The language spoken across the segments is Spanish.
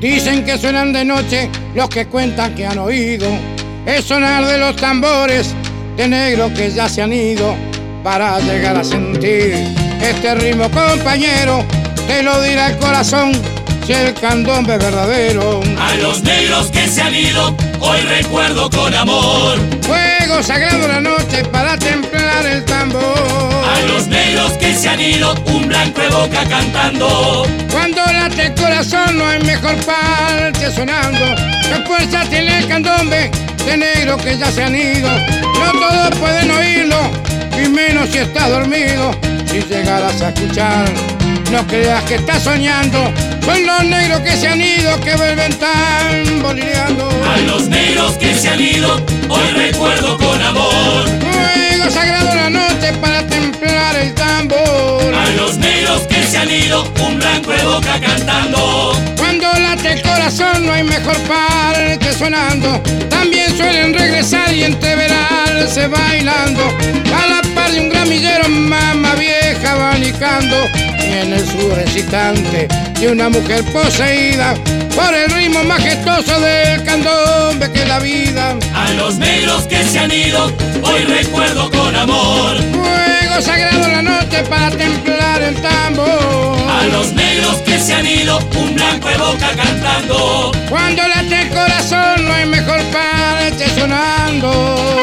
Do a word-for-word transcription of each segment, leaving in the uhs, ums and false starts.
Dicen que suenan de noche los que cuentan que han oído el sonar de los tambores de negros que ya se han ido para llegar a sentir este ritmo, compañero. Te lo dirá el corazón si el candombe es verdadero. A los negros que se han ido hoy recuerdo con amor. Fuego sagrado la noche para templar el tambor. A los negros que se han ido un blanco de boca cantando. Cuando late el corazón no hay mejor parte sonando. ¿Qué fuerza tiene el candombe de negros que ya se han ido? No todos pueden oírlo, y menos si estás dormido. Si llegaras a escuchar, no creas que estás soñando. Son los negros que se han ido que vuelven tamborileando. A los negros que se han ido hoy recuerdo con amor. Fuego sagrado la noche para templar el tambor. A los negros que se han ido un blanco de boca cantando. Cuando late el corazón no hay mejor parte sonando. También suelen regresar y entreverarse bailando. A la par de un gramillero mamá vieja abanicando. Y en el sur excitante de una mujer poseída por el ritmo majestuoso del candombe que es la vida. A los negros que se han ido hoy recuerdo con amor. Fuego sagrado la noche para templar el tambor. A los negros que se han ido un blanco de boca cantando. Cuando late el corazón no hay mejor parte sonando.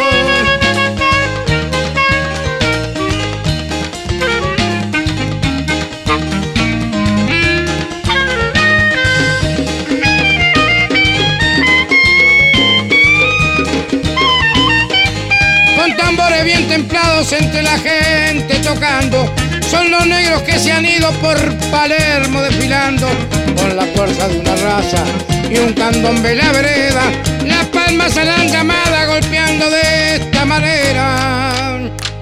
Bien templados entre la gente tocando. Son los negros que se han ido por Palermo desfilando. Con la fuerza de una raza y un candombe la vereda. Las palmas serán llamadas golpeando de esta manera.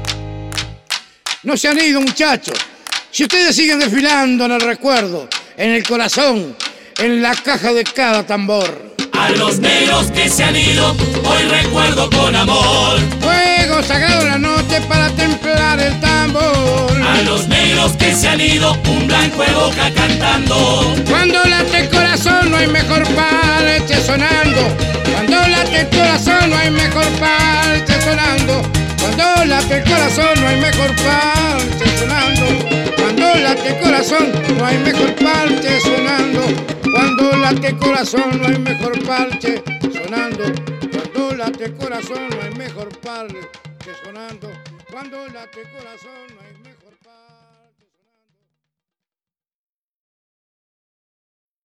No se han ido, muchachos. Si ustedes siguen desfilando en el recuerdo, en el corazón, en la caja de cada tambor. A los negros que se han ido hoy recuerdo con amor. Fuego sagrado la noche para templar el tambor. A los negros que se han ido un blanco de boca cantando. Cuando late el corazón no hay mejor parte sonando. Cuando late el corazón no hay mejor parte sonando. Cuando late el corazón no hay mejor parte sonando. Cuando late el corazón no hay mejor parte sonando. Cuando late el corazón no hay mejor parte sonando. Cuando late el corazón no hay mejor parte sonando. Cuando late el corazón no hay